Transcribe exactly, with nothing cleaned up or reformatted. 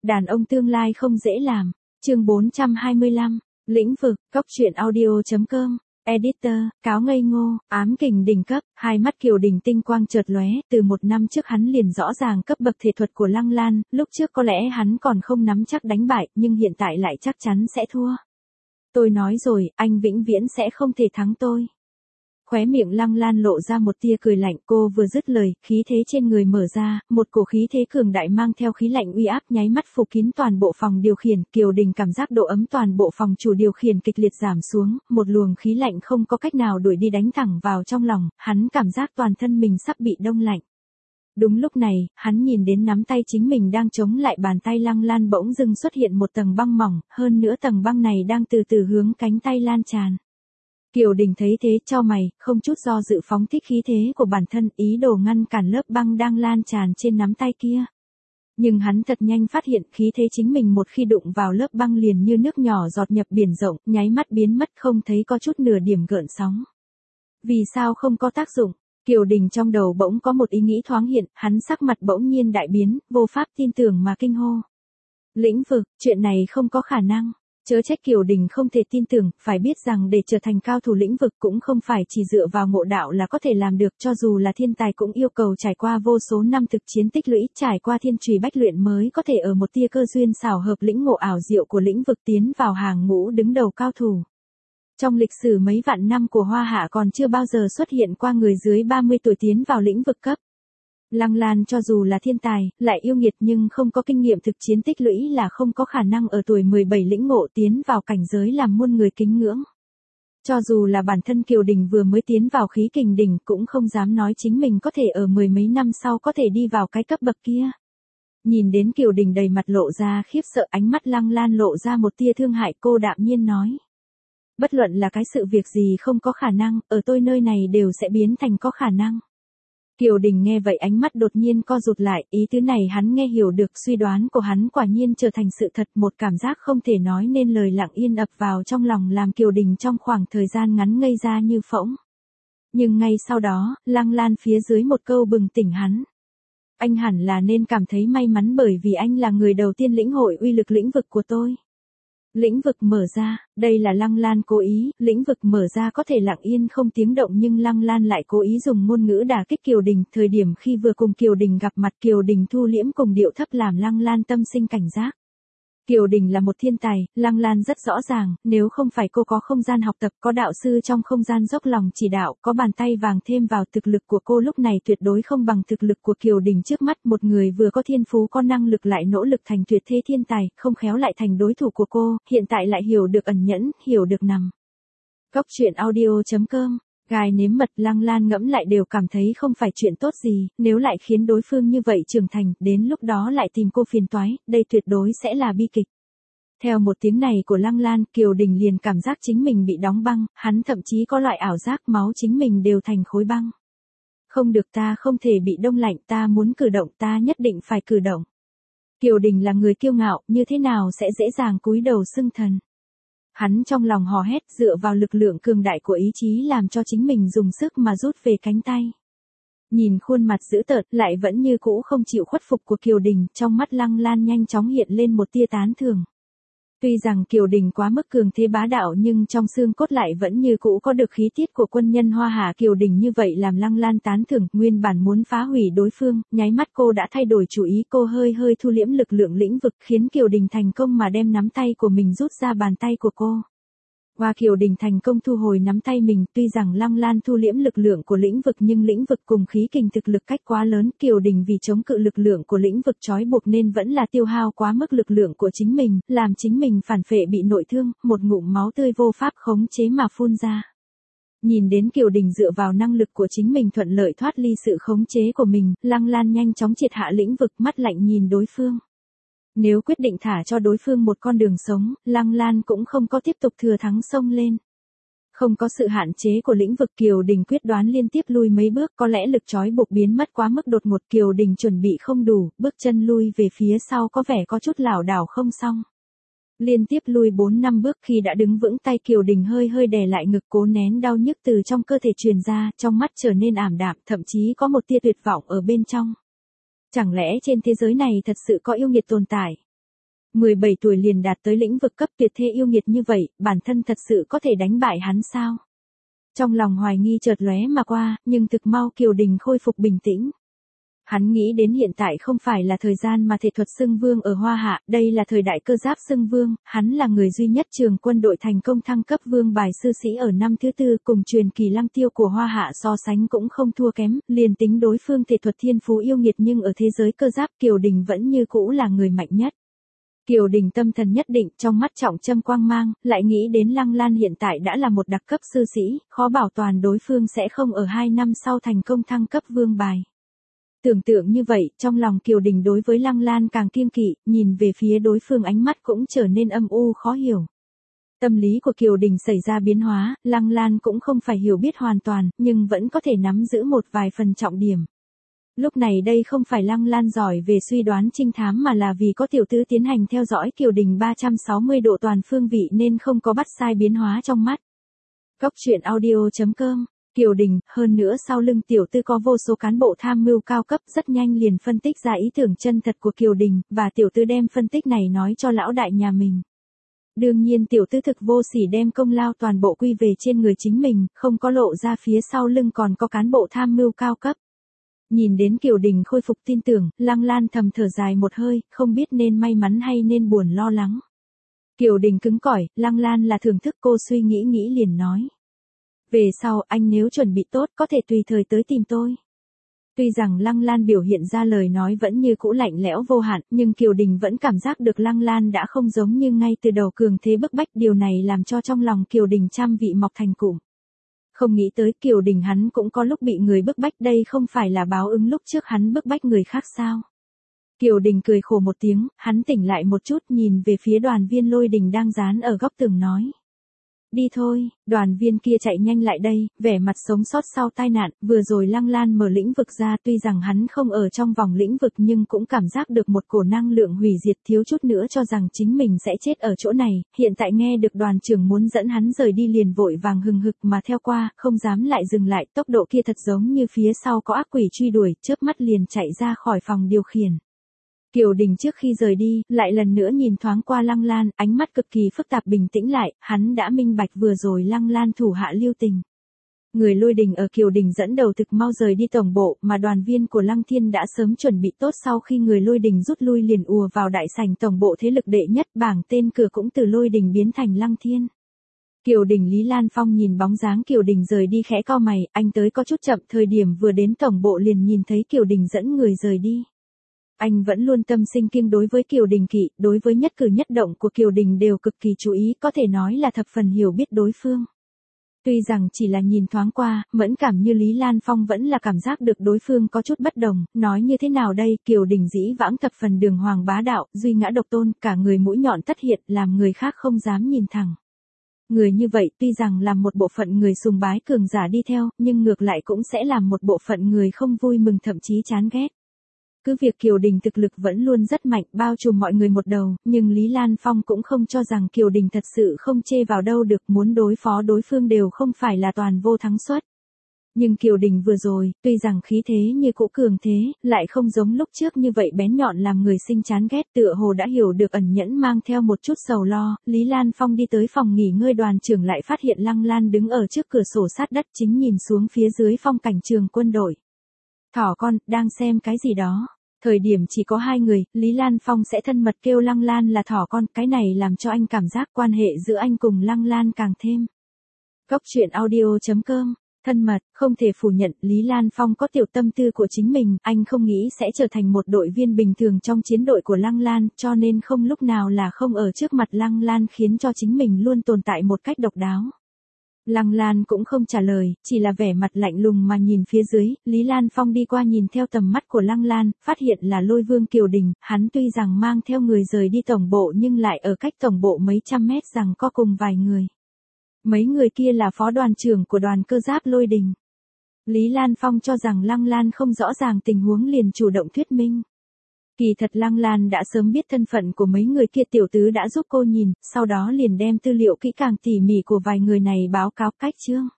Đàn ông tương lai không dễ làm. Chương bốn trăm hai mươi lăm, lĩnh vực, cốc truyện audio chấm com. Editor, cáo ngây ngô, ám kình đỉnh cấp, hai mắt Kiều Đình tinh quang chợt lóe, từ một năm trước hắn liền rõ ràng cấp bậc thể thuật của Lăng Lan, lúc trước có lẽ hắn còn không nắm chắc đánh bại, nhưng hiện tại lại chắc chắn sẽ thua. Tôi nói rồi, anh vĩnh viễn sẽ không thể thắng tôi. Khóe miệng Lăng Lan lộ ra một tia cười lạnh, cô vừa dứt lời, khí thế trên người mở ra, một cổ khí thế cường đại mang theo khí lạnh uy áp nháy mắt phủ kín toàn bộ phòng điều khiển, Kiều Đình cảm giác độ ấm toàn bộ phòng chủ điều khiển kịch liệt giảm xuống, một luồng khí lạnh không có cách nào đuổi đi đánh thẳng vào trong lòng, hắn cảm giác toàn thân mình sắp bị đông lạnh. Đúng lúc này, hắn nhìn đến nắm tay chính mình đang chống lại bàn tay Lăng Lan bỗng dưng xuất hiện một tầng băng mỏng, hơn nữa tầng băng này đang từ từ hướng cánh tay lan tràn. Kiều Đình thấy thế cho mày, không chút do dự phóng thích khí thế của bản thân, ý đồ ngăn cản lớp băng đang lan tràn trên nắm tay kia. Nhưng hắn thật nhanh phát hiện khí thế chính mình một khi đụng vào lớp băng liền như nước nhỏ giọt nhập biển rộng, nháy mắt biến mất không thấy có chút nửa điểm gợn sóng. Vì sao không có tác dụng? Kiều Đình trong đầu bỗng có một ý nghĩ thoáng hiện, hắn sắc mặt bỗng nhiên đại biến, vô pháp tin tưởng mà kinh hô. Lĩnh vực, chuyện này không có khả năng. Chớ trách Kiều Đình không thể tin tưởng, phải biết rằng để trở thành cao thủ lĩnh vực cũng không phải chỉ dựa vào ngộ đạo là có thể làm được, cho dù là thiên tài cũng yêu cầu trải qua vô số năm thực chiến tích lũy, trải qua thiên trùy bách luyện mới có thể ở một tia cơ duyên xảo hợp lĩnh ngộ ảo diệu của lĩnh vực tiến vào hàng ngũ đứng đầu cao thủ. Trong lịch sử mấy vạn năm của Hoa Hạ còn chưa bao giờ xuất hiện qua người dưới ba mươi tuổi tiến vào lĩnh vực cấp. Lăng Lan cho dù là thiên tài, lại yêu nghiệt nhưng không có kinh nghiệm thực chiến tích lũy là không có khả năng ở tuổi mười bảy lĩnh ngộ tiến vào cảnh giới làm muôn người kính ngưỡng. Cho dù là bản thân Kiều Đình vừa mới tiến vào khí kình đỉnh cũng không dám nói chính mình có thể ở mười mấy năm sau có thể đi vào cái cấp bậc kia. Nhìn đến Kiều Đình đầy mặt lộ ra khiếp sợ, ánh mắt Lăng Lan lộ ra một tia thương hại, cô đạm nhiên nói. Bất luận là cái sự việc gì không có khả năng, ở tôi nơi này đều sẽ biến thành có khả năng. Kiều Đình nghe vậy ánh mắt đột nhiên co rụt lại, ý tứ này hắn nghe hiểu được, suy đoán của hắn quả nhiên trở thành sự thật, một cảm giác không thể nói nên lời lặng yên ập vào trong lòng làm Kiều Đình trong khoảng thời gian ngắn ngây ra như phỗng. Nhưng ngay sau đó, Lăng Lan phía dưới một câu bừng tỉnh hắn. Anh hẳn là nên cảm thấy may mắn bởi vì anh là người đầu tiên lĩnh hội uy lực lĩnh vực của tôi. Lĩnh vực mở ra, đây là Lăng Lan cố ý, lĩnh vực mở ra có thể lặng yên không tiếng động nhưng Lăng Lan lại cố ý dùng ngôn ngữ đả kích Kiều Đình, thời điểm khi vừa cùng Kiều Đình gặp mặt Kiều Đình thu liễm cùng điệu thấp làm Lăng Lan tâm sinh cảnh giác. Kiều Đình là một thiên tài, Lăng Lan rất rõ ràng, nếu không phải cô có không gian học tập, có đạo sư trong không gian dốc lòng chỉ đạo, có bàn tay vàng thêm vào thực lực của cô lúc này tuyệt đối không bằng thực lực của Kiều Đình trước mắt, một người vừa có thiên phú có năng lực lại nỗ lực thành tuyệt thế thiên tài, không khéo lại thành đối thủ của cô, hiện tại lại hiểu được ẩn nhẫn, hiểu được nằm. Cốc truyện audio chấm com. Gài nếm mật, Lăng Lan ngẫm lại đều cảm thấy không phải chuyện tốt gì, nếu lại khiến đối phương như vậy trưởng thành, đến lúc đó lại tìm cô phiền toái, đây tuyệt đối sẽ là bi kịch. Theo một tiếng này của Lăng Lan, Kiều Đình liền cảm giác chính mình bị đóng băng, hắn thậm chí có loại ảo giác máu chính mình đều thành khối băng. Không được, ta không thể bị đông lạnh, ta muốn cử động, ta nhất định phải cử động. Kiều Đình là người kiêu ngạo, như thế nào sẽ dễ dàng cúi đầu xưng thần. Hắn trong lòng hò hét, dựa vào lực lượng cường đại của ý chí làm cho chính mình dùng sức mà rút về cánh tay. Nhìn khuôn mặt dữ tợn, lại vẫn như cũ không chịu khuất phục của Kiều Đình, trong mắt Lăng Lan nhanh chóng hiện lên một tia tán thưởng. Tuy rằng Kiều Đình quá mức cường thế bá đạo nhưng trong xương cốt lại vẫn như cũ có được khí tiết của quân nhân Hoa Hạ. Kiều Đình như vậy làm Lăng Lan tán thưởng, nguyên bản muốn phá hủy đối phương, nháy mắt cô đã thay đổi chủ ý, cô hơi hơi thu liễm lực lượng lĩnh vực khiến Kiều Đình thành công mà đem nắm tay của mình rút ra bàn tay của cô. Qua Kiều Đình thành công thu hồi nắm tay mình, tuy rằng Lăng Lan thu liễm lực lượng của lĩnh vực nhưng lĩnh vực cùng khí kình thực lực cách quá lớn, Kiều Đình vì chống cự lực lượng của lĩnh vực trói buộc nên vẫn là tiêu hao quá mức lực lượng của chính mình, làm chính mình phản phệ bị nội thương, một ngụm máu tươi vô pháp khống chế mà phun ra. Nhìn đến Kiều Đình dựa vào năng lực của chính mình thuận lợi thoát ly sự khống chế của mình, Lăng Lan nhanh chóng triệt hạ lĩnh vực, mắt lạnh nhìn đối phương. Nếu quyết định thả cho đối phương một con đường sống, Lăng Lan cũng không có tiếp tục thừa thắng xông lên. Không có sự hạn chế của lĩnh vực, Kiều Đình quyết đoán liên tiếp lui mấy bước, có lẽ lực trói buộc biến mất quá mức đột ngột, Kiều Đình chuẩn bị không đủ, bước chân lui về phía sau có vẻ có chút lảo đảo không xong. Liên tiếp lui bốn năm bước, khi đã đứng vững tay Kiều Đình hơi hơi đè lại ngực cố nén đau nhức từ trong cơ thể truyền ra, trong mắt trở nên ảm đạm, thậm chí có một tia tuyệt vọng ở bên trong. Chẳng lẽ trên thế giới này thật sự có yêu nghiệt tồn tại? mười bảy tuổi liền đạt tới lĩnh vực cấp tuyệt thế yêu nghiệt như vậy, bản thân thật sự có thể đánh bại hắn sao? Trong lòng hoài nghi chợt lóe mà qua, nhưng thực mau Kiều Đình khôi phục bình tĩnh. Hắn nghĩ đến hiện tại không phải là thời gian mà thể thuật xưng vương ở Hoa Hạ, đây là thời đại cơ giáp xưng vương, hắn là người duy nhất trường quân đội thành công thăng cấp vương bài sư sĩ ở năm thứ tư, cùng truyền kỳ Lăng Tiêu của Hoa Hạ so sánh cũng không thua kém, liền tính đối phương thể thuật thiên phú yêu nghiệt nhưng ở thế giới cơ giáp Kiều Đình vẫn như cũ là người mạnh nhất. Kiều Đình tâm thần nhất định, trong mắt trọng châm quang mang, lại nghĩ đến Lăng Lan hiện tại đã là một đặc cấp sư sĩ, khó bảo toàn đối phương sẽ không ở hai năm sau thành công thăng cấp vương bài. Tưởng tượng như vậy, trong lòng Kiều Đình đối với Lăng Lan càng kiêng kỵ, nhìn về phía đối phương ánh mắt cũng trở nên âm u khó hiểu. Tâm lý của Kiều Đình xảy ra biến hóa, Lăng Lan cũng không phải hiểu biết hoàn toàn, nhưng vẫn có thể nắm giữ một vài phần trọng điểm. Lúc này đây không phải Lăng Lan giỏi về suy đoán trinh thám mà là vì có tiểu tứ tiến hành theo dõi Kiều Đình ba trăm sáu mươi độ toàn phương vị nên không có bắt sai biến hóa trong mắt. Góc truyện audio chấm com Kiều Đình, hơn nữa sau lưng tiểu tư có vô số cán bộ tham mưu cao cấp rất nhanh liền phân tích ra ý tưởng chân thật của Kiều Đình, và tiểu tư đem phân tích này nói cho lão đại nhà mình. Đương nhiên tiểu tư thực vô sỉ đem công lao toàn bộ quy về trên người chính mình, không có lộ ra phía sau lưng còn có cán bộ tham mưu cao cấp. Nhìn đến Kiều Đình khôi phục tin tưởng, Lăng Lan thầm thở dài một hơi, không biết nên may mắn hay nên buồn lo lắng. Kiều Đình cứng cỏi, Lăng Lan là thưởng thức cô suy nghĩ nghĩ liền nói. Về sau anh nếu chuẩn bị tốt có thể tùy thời tới tìm tôi. Tuy rằng Lăng Lan biểu hiện ra lời nói vẫn như cũ lạnh lẽo vô hạn, nhưng Kiều Đình vẫn cảm giác được Lăng Lan đã không giống như ngay từ đầu cường thế bức bách, điều này làm cho trong lòng Kiều Đình trăm vị mọc thành cụm. Không nghĩ tới Kiều Đình hắn cũng có lúc bị người bức bách, đây không phải là báo ứng lúc trước hắn bức bách người khác sao? Kiều Đình cười khổ một tiếng, hắn tỉnh lại một chút nhìn về phía đoàn viên Lôi Đình đang dán ở góc tường nói. Đi thôi, đoàn viên kia chạy nhanh lại đây, vẻ mặt sống sót sau tai nạn, vừa rồi Lăng Lan mở lĩnh vực ra, tuy rằng hắn không ở trong vòng lĩnh vực nhưng cũng cảm giác được một cổ năng lượng hủy diệt, thiếu chút nữa cho rằng chính mình sẽ chết ở chỗ này, hiện tại nghe được đoàn trưởng muốn dẫn hắn rời đi liền vội vàng hừng hực mà theo qua, không dám lại dừng lại, tốc độ kia thật giống như phía sau có ác quỷ truy đuổi, chớp mắt liền chạy ra khỏi phòng điều khiển. Kiều Đình trước khi rời đi, lại lần nữa nhìn thoáng qua Lăng Lan, ánh mắt cực kỳ phức tạp bình tĩnh lại, hắn đã minh bạch vừa rồi Lăng Lan thủ hạ lưu tình. Người Lôi Đình ở Kiều Đình dẫn đầu thực mau rời đi tổng bộ, mà đoàn viên của Lăng Thiên đã sớm chuẩn bị tốt, sau khi người Lôi Đình rút lui liền ùa vào đại sảnh tổng bộ thế lực đệ nhất, bảng tên cửa cũng từ Lôi Đình biến thành Lăng Thiên. Kiều Đình Lý Lan Phong nhìn bóng dáng Kiều Đình rời đi khẽ cau mày, anh tới có chút chậm, thời điểm vừa đến tổng bộ liền nhìn thấy Kiều Đình dẫn người rời đi. Anh vẫn luôn tâm sinh kiêng đối với Kiều Đình kỵ, đối với nhất cử nhất động của Kiều Đình đều cực kỳ chú ý, có thể nói là thập phần hiểu biết đối phương. Tuy rằng chỉ là nhìn thoáng qua, mẫn cảm như Lý Lan Phong vẫn là cảm giác được đối phương có chút bất đồng, nói như thế nào đây, Kiều Đình dĩ vãng thập phần đường hoàng bá đạo, duy ngã độc tôn, cả người mũi nhọn tất hiện, làm người khác không dám nhìn thẳng. Người như vậy tuy rằng làm một bộ phận người sùng bái cường giả đi theo, nhưng ngược lại cũng sẽ làm một bộ phận người không vui mừng thậm chí chán ghét. Cứ việc Kiều Đình thực lực vẫn luôn rất mạnh, bao trùm mọi người một đầu, nhưng Lý Lan Phong cũng không cho rằng Kiều Đình thật sự không chê vào đâu được, muốn đối phó đối phương đều không phải là toàn vô thắng suất. Nhưng Kiều Đình vừa rồi, tuy rằng khí thế như cũ cường thế, lại không giống lúc trước như vậy bén nhọn làm người sinh chán ghét, tựa hồ đã hiểu được ẩn nhẫn mang theo một chút sầu lo. Lý Lan Phong đi tới phòng nghỉ ngơi, đoàn trưởng lại phát hiện Lăng Lan đứng ở trước cửa sổ sát đất chính nhìn xuống phía dưới phong cảnh trường quân đội. Thỏ con, đang xem cái gì đó? Thời điểm chỉ có hai người, Lý Lan Phong sẽ thân mật kêu Lăng Lan là thỏ con, cái này làm cho anh cảm giác quan hệ giữa anh cùng Lăng Lan càng thêm. Góc truyện audio chấm com Thân mật, không thể phủ nhận, Lý Lan Phong có tiểu tâm tư của chính mình, anh không nghĩ sẽ trở thành một đội viên bình thường trong chiến đội của Lăng Lan, cho nên không lúc nào là không ở trước mặt Lăng Lan, khiến cho chính mình luôn tồn tại một cách độc đáo. Lăng Lan cũng không trả lời, chỉ là vẻ mặt lạnh lùng mà nhìn phía dưới, Lý Lan Phong đi qua nhìn theo tầm mắt của Lăng Lan, phát hiện là Lôi Vương Kiều Đình, hắn tuy rằng mang theo người rời đi tổng bộ nhưng lại ở cách tổng bộ mấy trăm mét rằng có cùng vài người. Mấy người kia là phó đoàn trưởng của đoàn cơ giáp Lôi Đình. Lý Lan Phong cho rằng Lăng Lan không rõ ràng tình huống liền chủ động thuyết minh. Kỳ thật Lăng Lan đã sớm biết thân phận của mấy người kia, tiểu tứ đã giúp cô nhìn, sau đó liền đem tư liệu kỹ càng tỉ mỉ của vài người này báo cáo cách chương.